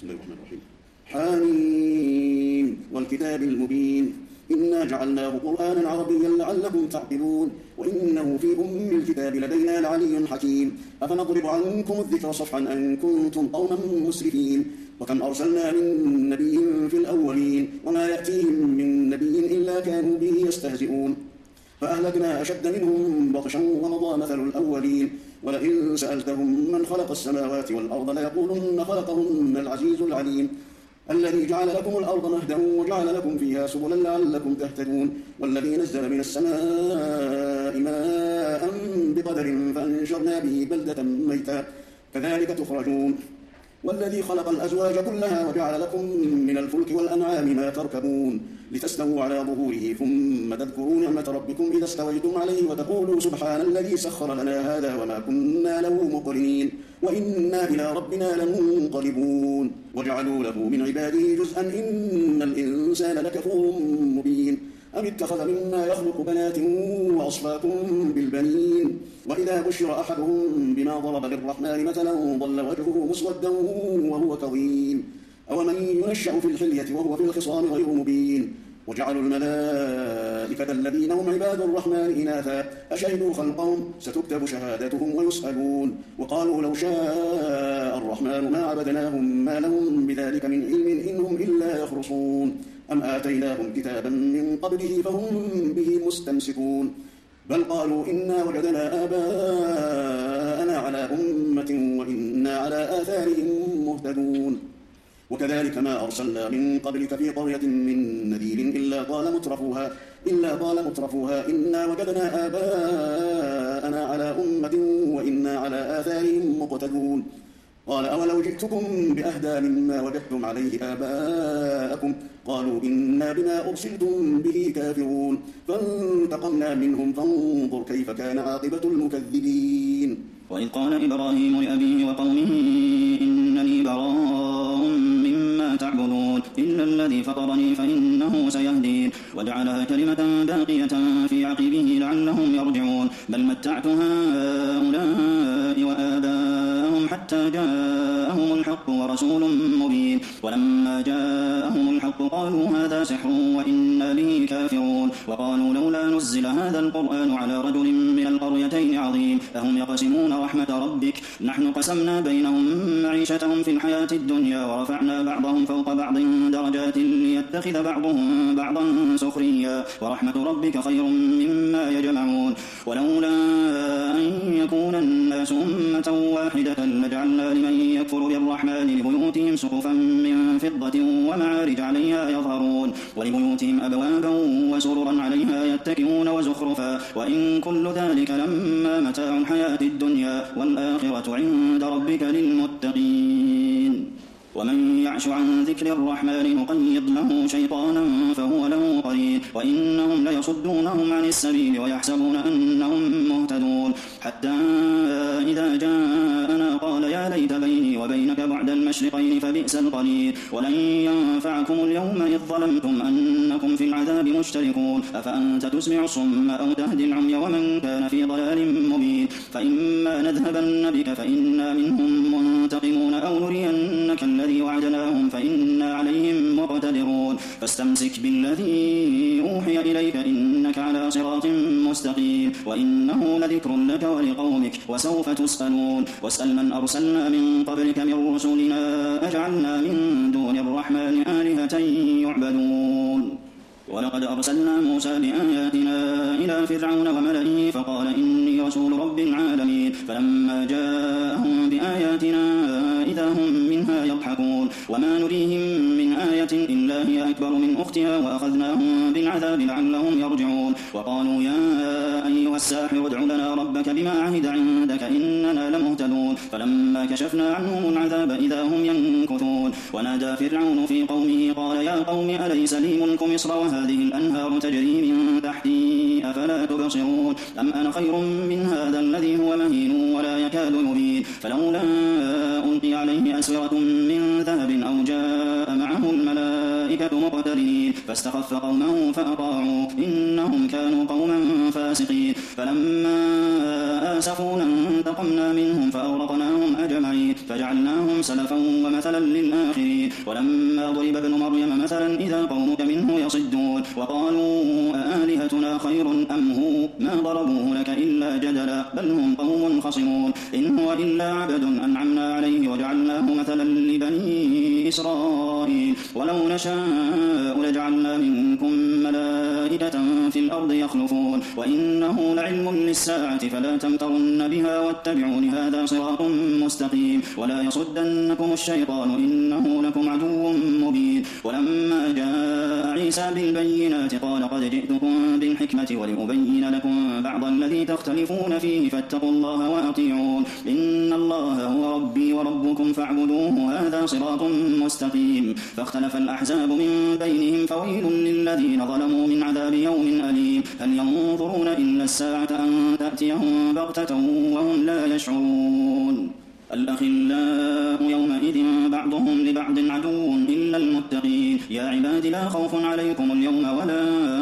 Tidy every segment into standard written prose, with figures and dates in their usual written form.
بسم الله الرحمن الرحيم. حميم والكتاب المبين إنا جعلناه قرآنا عربيا لعلكم تعقلون وإنه في أم الكتاب لدينا لعلي حكيم أفنضرب عنكم الذكر صفحا أن كنتم قوما مسرفين وكم أرسلنا من نبي في الأولين وما يأتيهم من نبي إلا كانوا به يستهزئون فأهلكنا أشد منهم بطشا ومضى مثل الأولين ولئن سألتهم من خلق السماوات والأرض ليقولن خلقهن العزيز العليم الذي جعل لكم الأرض مهدا وجعل لكم فيها سبلا لعلكم تهتدون والذي نزل من السماء ماء بقدر فأنشرنا به بلدة ميتا كذلك تخرجون والذي خلق الأزواج كلها وجعل لكم من الفلك والأنعام ما تركبون لتستووا على ظهوره ثم تذكروا نعمة ربكم إذا استويتم عليه وتقولوا سبحان الذي سخر لنا هذا وما كنا له مقرنين وإنا إلى ربنا لمنقلبون وجعلوا له من عباده جزءا إن الإنسان لكفور مبين أم اتخذ مما يخلق بنات وأصفاكم بالبنين وإذا بشر أحدهم بما ضرب للرحمن مثلا ظل وجهه مسودا وهو كظيم أومن ينشأ في الحلية وهو في الخصام غير مبين وجعلوا الملائكة الذين هم عباد الرحمن إناثا أشهدوا خلقهم ستكتب شهادتهم ويسألون وقالوا لو شاء الرحمن ما عبدناهم ما لهم بذلك من علم إنهم إلا يخرصون أم آتيناهم كتابا من قبله فهم به مستمسكون بل قالوا إنا وجدنا آباءنا على أمة وإنا على آثارهم مهتدون وكذلك ما أرسلنا من قبلك في قرية من نذير إلا قال مترفوها إنا وجدنا آباءنا على أمة وإنا على آثارهم مقتدون قال أولو جئتكم بأهدى مما وجدتم عليه آباءكم قالوا إنا بما أرسلتم به كافرون فانتقمنا منهم فانظر كيف كان عاقبة المكذبين وإذ قال إبراهيم لأبيه وقومه إنني براء مما تعبدون إلا الذي فطرني فإنه سيهدين وجعلها كلمة باقية في عقبه لعلهم يرجعون بل متعت هؤلاء وآباءهم حتى جاءهم الحق ورسول مبين ولما جاءهم الحق قالوا هذا سحر وإنا به كافرون وقالوا لولا نزل هذا القرآن على رجل من القريتين عظيم أهم يقسمون رحمة ربك نحن قسمنا بينهم معيشتهم في الحياة الدنيا ورفعنا بعضهم فوق بعض درجات ليتخذ بعضهم بعضا سخريا ورحمة ربك خير مما يجمعون ولولا أن يكون الناس أمة واحدة لجعلنا لمن يكفر بالرحمن لبيوتهم سقفا من فضة ومعارج عليها يظهرون ولبيوتهم أبوابا وسررا عليها يتكئون وزخرفا وإن كل ذلك لما متاع الحياة الدنيا والآخرة عند ربك للمتقين ومن يعش عن ذكر الرحمن نقيض له شيطانا فهو له قرين وإنهم ليصدونهم عن السبيل ويحسبون أنهم مهتدون حتى إذا جاءنا قال يا ليت بيني وبينك بعد المشرقين فبئس القرين ولن ينفعكم اليوم إذ ظلمتم أنكم في العذاب مشتركون أفأنت تسمع الصم أو تهدي العمي ومن كان في ضلال مبين فإما نذهبن بك فإنا منهم منتقمون أو نرينك الذي وعدناهم فإنا عليهم مقتدرون فاستمسك بالذي أوحي إليك إنك على صراط مستقيم وإنه لذكر لك ولقومك وسوف تسألون واسأل من أرسلنا من قبلك من رسلنا أجعلنا من دون الرحمن آلهة يعبدون ولقد أرسلنا موسى بآياتنا إلى فرعون وملئه فقال إني رسول رب العالمين فلما جاءهم بآياتنا إذا هم منها يضحكون وما نريهم من آية إلا هي أكبر من أختها وأخذناهم بالعذاب لعلهم يرجعون وقالوا يا أيها الساحر ادع لنا ربك بما عهد عندك إننا لمهتدون فلما كشفنا عنهم العذاب إذا هم ينكثون ونادى فرعون في قومه قال يا قوم أليس لي ملك مصر وهذه الأنهار تجري من تحتي أفلا تبصرون أم أنا خير من هذا الذي هو مهين ولا يكاد يبين فلولا ألقي عليه أسورة من ذهب أو جاء معه الملائكة مقترنين فاستخف قومه فأطاعوا إنهم كانوا قوما فاسقين فلما آسفونا انتقمنا منهم فأغرقناهم أجمعين فجعلناهم سلفا ومثلا للآخرين ولما ضرب ابن مريم مثلا إذا قومك منه يصدون وقالوا أآلهتنا خير أم هو ما ضربوه لك إلا جدلا بل هم قوم خصمون إن هو إلا عبد أنعمنا عليه وجعلناه مثلا لبني إسرائيل ولو نشاء لجعلنا منكم ملائكة في الأرض يخلفون وإنه لعلم للساعة فلا تمترن بها واتبعون هذا صراط مستقيم ولا يصدنكم الشيطان إنه لكم عدو مبين ولما جاء عيسى بالبينات قال قد جئتكم بالحكمة ولأبين لكم بعض الذي تختلفون فيه فاتقوا الله وأطيعون إن الله هو ربي وربكم فاعبدوه هذا صراط مستقيم فاختلف الأحزاب من بينهم فويل للذين ظلموا من عذاب يوم أليم هل ينظرون إلا الساعة أن تأتيهم بغتة وهم لا يشعرون الأخلاء يومئذ بعضهم لبعض عدو إلا المتقين يا عباد لا خوف عليكم اليوم ولا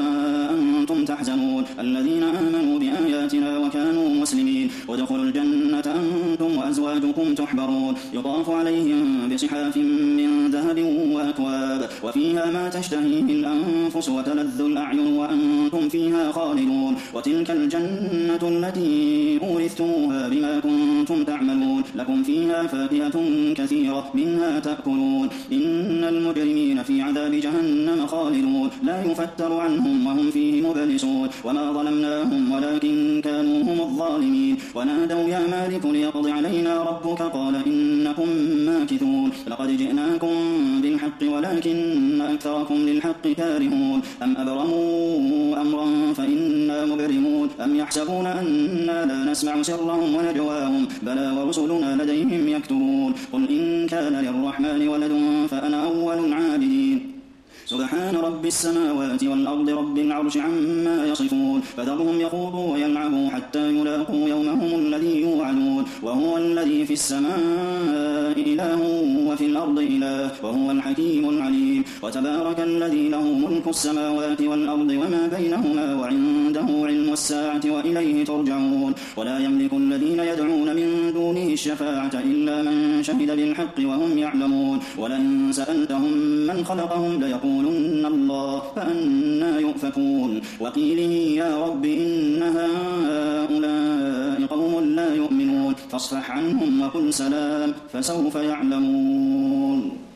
أنتم تحزنون الذين آمنوا بآياتنا وكانوا مسلمين وادخلوا الجنة أنتم وأزواجكم تحبرون يطاف عليهم بصحاف من ذهب وأكواب وفيها ما تشتهيه الأنفس وتلذ الأعين وأنتم فيها خالدون وتلك الجنة التي أورثتموها بما كنتم تعملون لكم فيها فاكهة كثيرة منها تأكلون إن المجرمين في عذاب جهنم خالدون لا يفتر عنهم وهم فيه مبلسون وما ظلمناهم ولكن كانوا هم الظالمين ونادوا يا مالك ليقض علينا ربك قال إنكم ماكثون لقد جئناكم بالحق ولكن أكثركم للحق كارهون أم أبرموا أمرا فإنا مبرمون أم يحسبون أنا لا نسمع سرهم ونجواهم بلى ورسلنا لديهم يكتبون قل إن كان للرحمن ولد فأنا أول العابدين سبحان رب السماوات والأرض رب العرش عما يصفون فذرهم يخوضوا ويلعبوا حتى يلاقوا يومهم الذي يوعدون وهو الذي في السماء إله وفي الأرض إله وهو الحكيم العليم وتبارك الذي له ملك السماوات والأرض وما بينهما وعنده علم الساعة وإليه ترجعون ولا يملك الذين يدعون من دونه الشفاعة إلا من شهد بالحق وهم يعلمون ولئن سألتهم من خلقهم ليقولون الله فأنا يؤفكون وقيله يا رب إن هؤلاء قوم لا يؤمنون فاصفح عنهم وقل سلام فسوف يعلمون